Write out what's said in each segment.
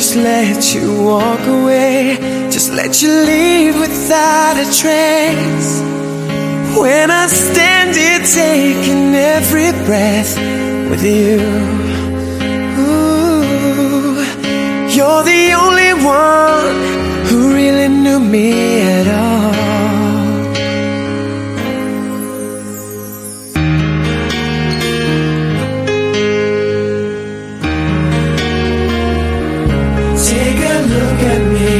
just let you walk away, just let you leave without a trace. When I stand here taking every breath with you, ooh, you're the only one who really knew me at all. Take a look at me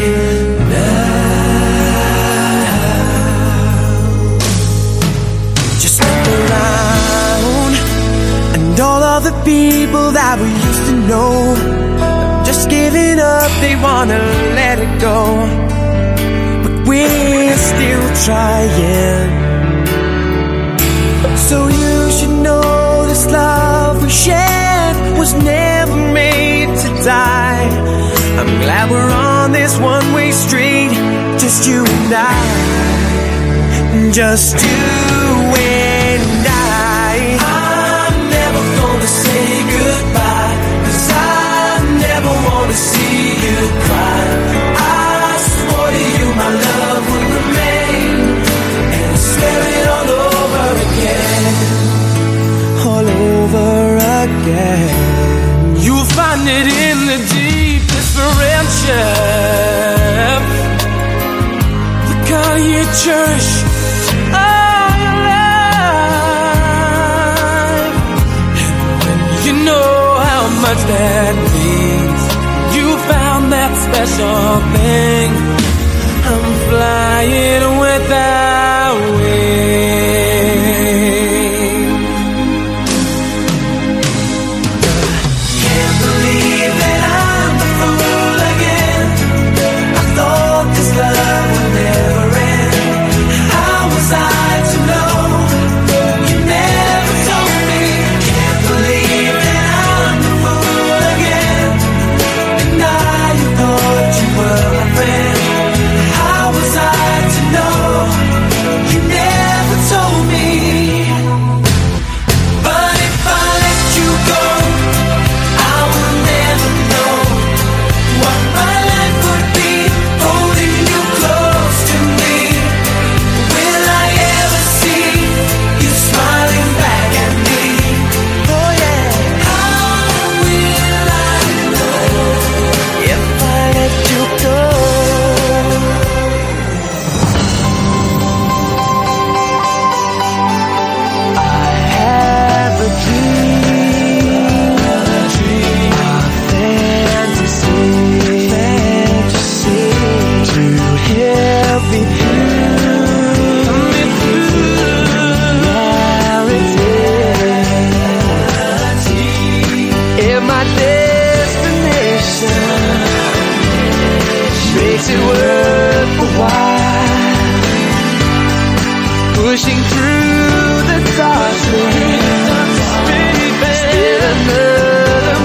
now. Just look around, and all of the people that we used to know, just giving up, they wanna let it go. But we're still trying. So you should know this love we shared was never made to die. I'm glad we're on this one-way street, just you and I, just you and I. I'm never gonna say goodbye, 'cause I never wanna see you cry. I swore to you my love would remain, and I swear it all over again, all over again. You'll find it in the deepest friendship, the kind you cherish all your life. And when you know how much that means, you found that special thing. I'm flying without wings. Can't believe that I'm the fool again. I thought this love would never end. How was I to know? You never told me. Can't believe that I'm the fool again. And now you thought you were my friend. How was I to know? You never told me. But if I let you go, I will never know what my life would be holding you close to me. Will I ever see you smiling back at me? Oh yeah. How will I know if I let you go? I have a dream, a fantasy, to help me through reality. And my destination makes it worth a while, pushing through the darkness, still another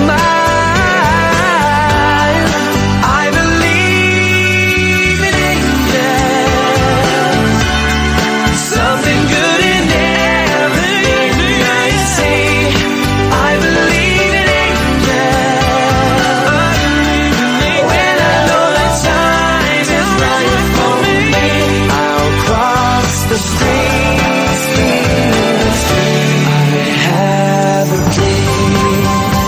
mile. I believe in angels, something good in everything I see. I believe in angels, when I know that time is right for me. I'll cross the street. I have a dream.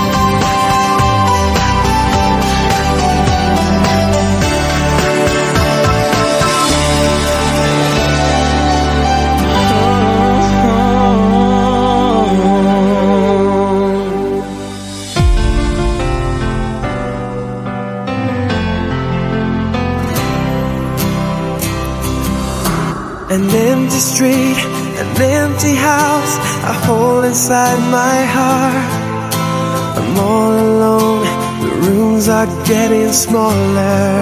An empty street, an empty house, a hole inside my heart. I'm all alone, the rooms are getting smaller.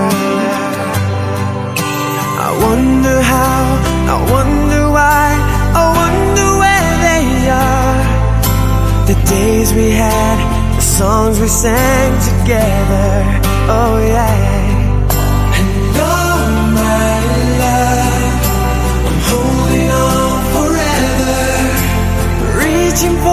I wonder how, I wonder why, I wonder where they are. The days we had, the songs we sang together, oh yeah. And all my love, I'm holding on forever, reaching for